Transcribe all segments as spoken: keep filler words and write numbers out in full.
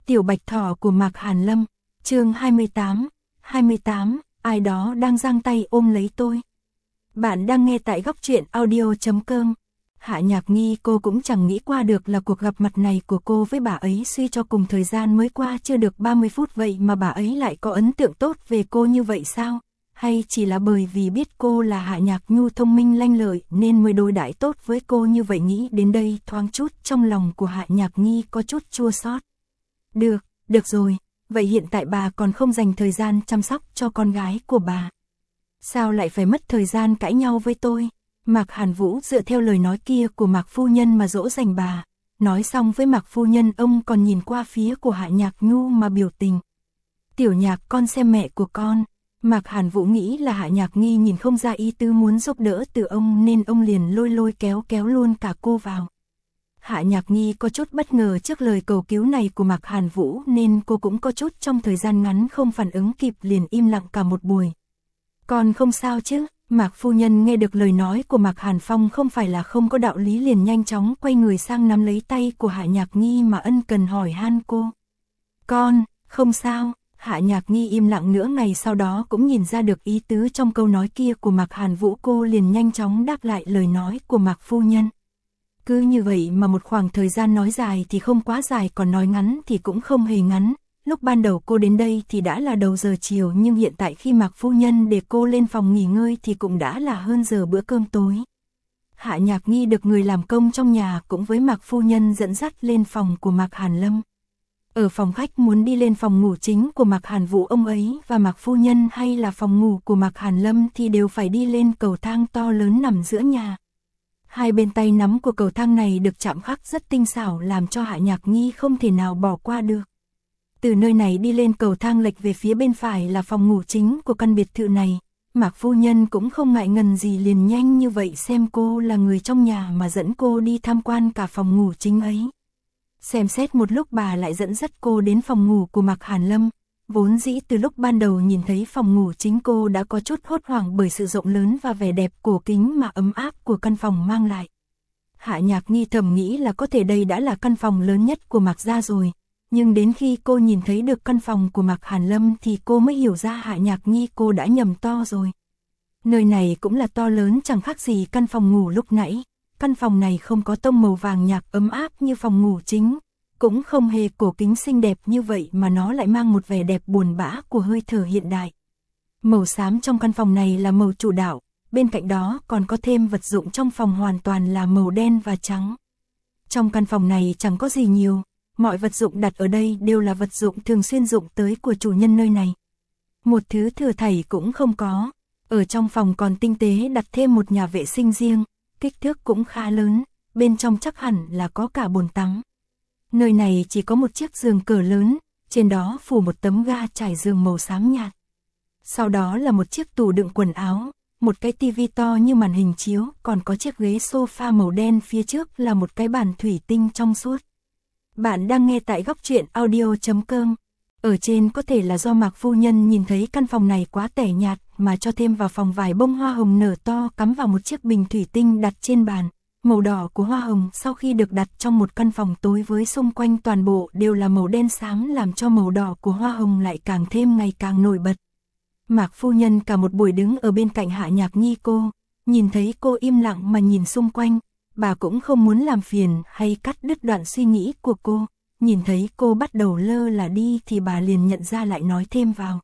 Tiểu Bạch Thỏ của Mạc Hàn Lâm, chương hai mươi tám, hai mươi tám, ai đó đang giang tay ôm lấy tôi. Bạn đang nghe tại góc truyện audio chấm com. Hạ Nhạc Nghi cô cũng chẳng nghĩ qua được là cuộc gặp mặt này của cô với bà ấy suy cho cùng thời gian mới qua chưa được ba mươi phút vậy mà bà ấy lại có ấn tượng tốt về cô như vậy sao? Hay chỉ là bởi vì biết cô là Hạ Nhạc Nhu thông minh lanh lợi nên mới đối đãi tốt với cô như vậy? Nghĩ đến đây thoáng chút trong lòng của Hạ Nhạc Nghi có chút chua xót. Được, được rồi, vậy hiện tại bà còn không dành thời gian chăm sóc cho con gái của bà. Sao lại phải mất thời gian cãi nhau với tôi? Mạc Hàn Vũ dựa theo lời nói kia của Mạc Phu Nhân mà dỗ dành bà. Nói xong với Mạc Phu Nhân, ông còn nhìn qua phía của Hạ Nhạc Nhu mà biểu tình. Tiểu Nhạc, con xem mẹ của con. Mạc Hàn Vũ nghĩ là Hạ Nhạc Nghi nhìn không ra ý tứ muốn giúp đỡ từ ông nên ông liền lôi lôi kéo kéo luôn cả cô vào. Hạ Nhạc Nghi có chút bất ngờ trước lời cầu cứu này của Mạc Hàn Vũ nên cô cũng có chút trong thời gian ngắn không phản ứng kịp, liền im lặng cả một buổi. Con không sao chứ? Mạc Phu Nhân nghe được lời nói của Mạc Hàn Phong không phải là không có đạo lý, liền nhanh chóng quay người sang nắm lấy tay của Hạ Nhạc Nghi mà ân cần hỏi han cô. Con, không sao. Hạ Nhạc Nghi im lặng nửa ngày sau đó cũng nhìn ra được ý tứ trong câu nói kia của Mạc Hàn Vũ, cô liền nhanh chóng đáp lại lời nói của Mạc Phu Nhân. Cứ như vậy mà một khoảng thời gian nói dài thì không quá dài, còn nói ngắn thì cũng không hề ngắn. Lúc ban đầu cô đến đây thì đã là đầu giờ chiều, nhưng hiện tại khi Mạc Phu Nhân để cô lên phòng nghỉ ngơi thì cũng đã là hơn giờ bữa cơm tối. Hạ Nhạc Nghi được người làm công trong nhà cũng với Mạc Phu Nhân dẫn dắt lên phòng của Mạc Hàn Lâm. Ở phòng khách muốn đi lên phòng ngủ chính của Mạc Hàn Vũ, ông ấy và Mạc Phu Nhân, hay là phòng ngủ của Mạc Hàn Lâm thì đều phải đi lên cầu thang to lớn nằm giữa nhà. Hai bên tay nắm của cầu thang này được chạm khắc rất tinh xảo làm cho Hạ Nhạc Nghi không thể nào bỏ qua được. Từ nơi này đi lên cầu thang lệch về phía bên phải là phòng ngủ chính của căn biệt thự này. Mạc Phu Nhân cũng không ngại ngần gì, liền nhanh như vậy xem cô là người trong nhà mà dẫn cô đi tham quan cả phòng ngủ chính ấy. Xem xét một lúc bà lại dẫn dắt cô đến phòng ngủ của Mạc Hàn Lâm. Vốn dĩ từ lúc ban đầu nhìn thấy phòng ngủ chính cô đã có chút hốt hoảng bởi sự rộng lớn và vẻ đẹp cổ kính mà ấm áp của căn phòng mang lại. Hạ Nhạc Nghi thầm nghĩ là có thể đây đã là căn phòng lớn nhất của Mạc gia rồi. Nhưng đến khi cô nhìn thấy được căn phòng của Mạc Hàn Lâm thì cô mới hiểu ra Hạ Nhạc Nghi cô đã nhầm to rồi. Nơi này cũng là to lớn chẳng khác gì căn phòng ngủ lúc nãy. Căn phòng này không có tông màu vàng nhạt ấm áp như phòng ngủ chính, cũng không hề cổ kính xinh đẹp như vậy mà nó lại mang một vẻ đẹp buồn bã của hơi thở hiện đại. Màu xám trong căn phòng này là màu chủ đạo, bên cạnh đó còn có thêm vật dụng trong phòng hoàn toàn là màu đen và trắng. Trong căn phòng này chẳng có gì nhiều, mọi vật dụng đặt ở đây đều là vật dụng thường xuyên dụng tới của chủ nhân nơi này. Một thứ thừa thảy cũng không có, ở trong phòng còn tinh tế đặt thêm một nhà vệ sinh riêng, kích thước cũng khá lớn, bên trong chắc hẳn là có cả bồn tắm. Nơi này chỉ có một chiếc giường cỡ lớn, trên đó phủ một tấm ga trải giường màu xám nhạt. Sau đó là một chiếc tủ đựng quần áo, một cái tivi to như màn hình chiếu, còn có chiếc ghế sofa màu đen, phía trước là một cái bàn thủy tinh trong suốt. Bạn đang nghe tại góc truyện audio chấm com. Ở trên có thể là do Mạc Phu Nhân nhìn thấy căn phòng này quá tẻ nhạt mà cho thêm vào phòng vài bông hoa hồng nở to cắm vào một chiếc bình thủy tinh đặt trên bàn. Màu đỏ của hoa hồng sau khi được đặt trong một căn phòng tối với xung quanh toàn bộ đều là màu đen xám làm cho màu đỏ của hoa hồng lại càng thêm ngày càng nổi bật. Mạc Phu Nhân cả một buổi đứng ở bên cạnh Hạ Nhạc Nghi, cô nhìn thấy cô im lặng mà nhìn xung quanh, bà cũng không muốn làm phiền hay cắt đứt đoạn suy nghĩ của cô. Nhìn thấy cô bắt đầu lơ là đi thì bà liền nhận ra, lại nói thêm vào.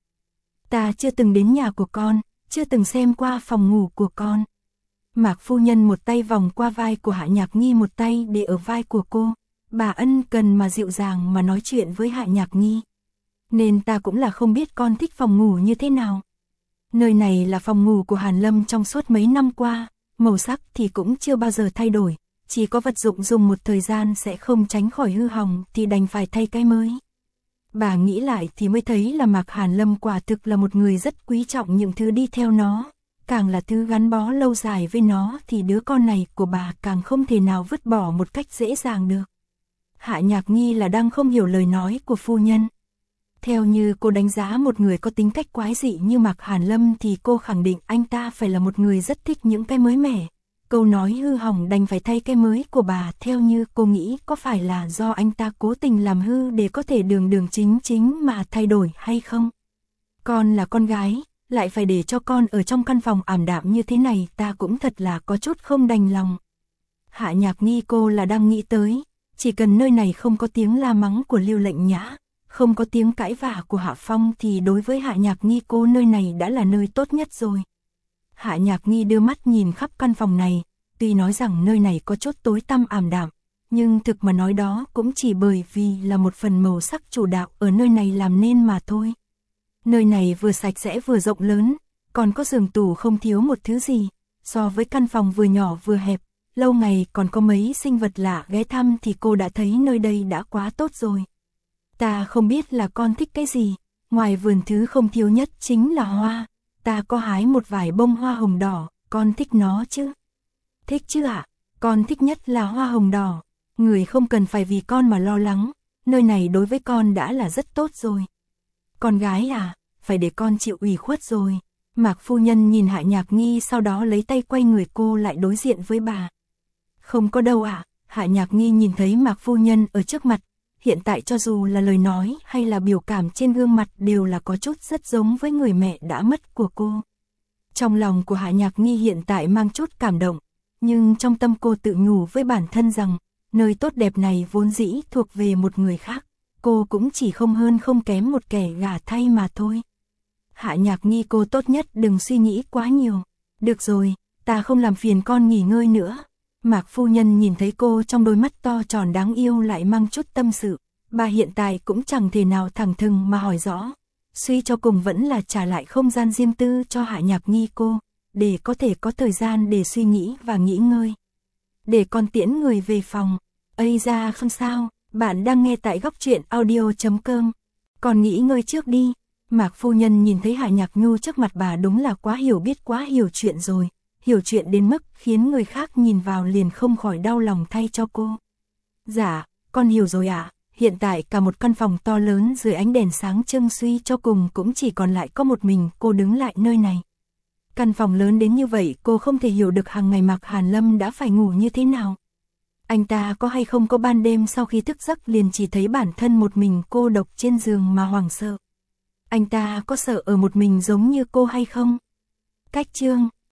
Ta chưa từng đến nhà của con, chưa từng xem qua phòng ngủ của con. Mạc Phu Nhân một tay vòng qua vai của Hạ Nhạc Nghi, một tay để ở vai của cô. Bà ân cần mà dịu dàng mà nói chuyện với Hạ Nhạc Nghi. Nên ta cũng là không biết con thích phòng ngủ như thế nào. Nơi này là phòng ngủ của Hàn Lâm trong suốt mấy năm qua, màu sắc thì cũng chưa bao giờ thay đổi. Chỉ có vật dụng dùng một thời gian sẽ không tránh khỏi hư hỏng thì đành phải thay cái mới. Bà nghĩ lại thì mới thấy là Mạc Hàn Lâm quả thực là một người rất quý trọng những thứ đi theo nó. Càng là thứ gắn bó lâu dài với nó thì đứa con này của bà càng không thể nào vứt bỏ một cách dễ dàng được. Hạ Nhạc Nghi là đang không hiểu lời nói của phu nhân. Theo như cô đánh giá một người có tính cách quái dị như Mạc Hàn Lâm thì cô khẳng định anh ta phải là một người rất thích những cái mới mẻ. câu nói hư hỏng đành phải thay cái mới của bà. Theo như cô nghĩ, có phải là do anh ta cố tình làm hư để có thể đường đường chính chính mà thay đổi hay không? Con là con gái, lại phải để cho con ở trong căn phòng ảm đạm như thế này, ta cũng thật là có chút không đành lòng. Hạ Nhạc Nghi cô là đang nghĩ tới, chỉ cần nơi này không có tiếng la mắng của Lưu Lệnh Nhã, không có tiếng cãi vã của Hạ Phong thì đối với Hạ Nhạc Nghi cô nơi này đã là nơi tốt nhất rồi. Hạ Nhạc Nghi đưa mắt nhìn khắp căn phòng này, tuy nói rằng nơi này có chút tối tăm ảm đạm, nhưng thực mà nói đó cũng chỉ bởi vì là một phần màu sắc chủ đạo ở nơi này làm nên mà thôi. Nơi này vừa sạch sẽ vừa rộng lớn, còn có giường tủ không thiếu một thứ gì, so với căn phòng vừa nhỏ vừa hẹp, lâu ngày còn có mấy sinh vật lạ ghé thăm thì cô đã thấy nơi đây đã quá tốt rồi. Ta không biết là con thích cái gì, ngoài vườn thứ không thiếu nhất chính là hoa, ta có hái một vài bông hoa hồng đỏ, con thích nó chứ? Thích chứ ạ, à? Con thích nhất là hoa hồng đỏ, người không cần phải vì con mà lo lắng, nơi này đối với con đã là rất tốt rồi. Con gái à, phải để con chịu ủy khuất rồi. Mạc phu nhân nhìn Hạ Nhạc Nghi, sau đó lấy tay quay người cô lại đối diện với bà. Không có đâu ạ, à? Hạ Nhạc Nghi nhìn thấy Mạc phu nhân ở trước mặt, hiện tại cho dù là lời nói hay là biểu cảm trên gương mặt đều là có chút rất giống với người mẹ đã mất của cô. Trong lòng của Hạ Nhạc Nghi hiện tại mang chút cảm động, nhưng trong tâm cô tự nhủ với bản thân rằng, nơi tốt đẹp này vốn dĩ thuộc về một người khác, cô cũng chỉ không hơn không kém một kẻ gả thay mà thôi. Hạ Nhạc Nghi cô tốt nhất đừng suy nghĩ quá nhiều. Được rồi, ta không làm phiền con nghỉ ngơi nữa. Mạc phu nhân nhìn thấy cô trong đôi mắt to tròn đáng yêu lại mang chút tâm sự. Bà hiện tại cũng chẳng thể nào thẳng thừng mà hỏi rõ. Suy cho cùng vẫn là trả lại không gian riêng tư cho Hạ Nhạc Nghi cô, để có thể có thời gian để suy nghĩ và nghỉ ngơi. Để con tiễn người về phòng. Ây da không sao, bạn đang nghe tại góc truyện audio chấm com. Còn nghỉ ngơi trước đi. Mạc phu nhân nhìn thấy Hạ Nhạc Nhu trước mặt bà đúng là quá hiểu biết quá hiểu chuyện rồi, hiểu chuyện đến mức khiến người khác nhìn vào liền không khỏi đau lòng thay cho cô. Dạ, con hiểu rồi ạ, à. Hiện tại cả một căn phòng to lớn dưới ánh đèn sáng trưng suy cho cùng cũng chỉ còn lại có một mình cô đứng lại nơi này. Căn phòng lớn đến như vậy cô không thể hiểu được hàng ngày Mạc Hàn Lâm đã phải ngủ như thế nào. Anh ta có hay không có ban đêm sau khi thức giấc liền chỉ thấy bản thân một mình cô độc trên giường mà hoảng sợ. Anh ta có sợ ở một mình giống như cô hay không? Cách chương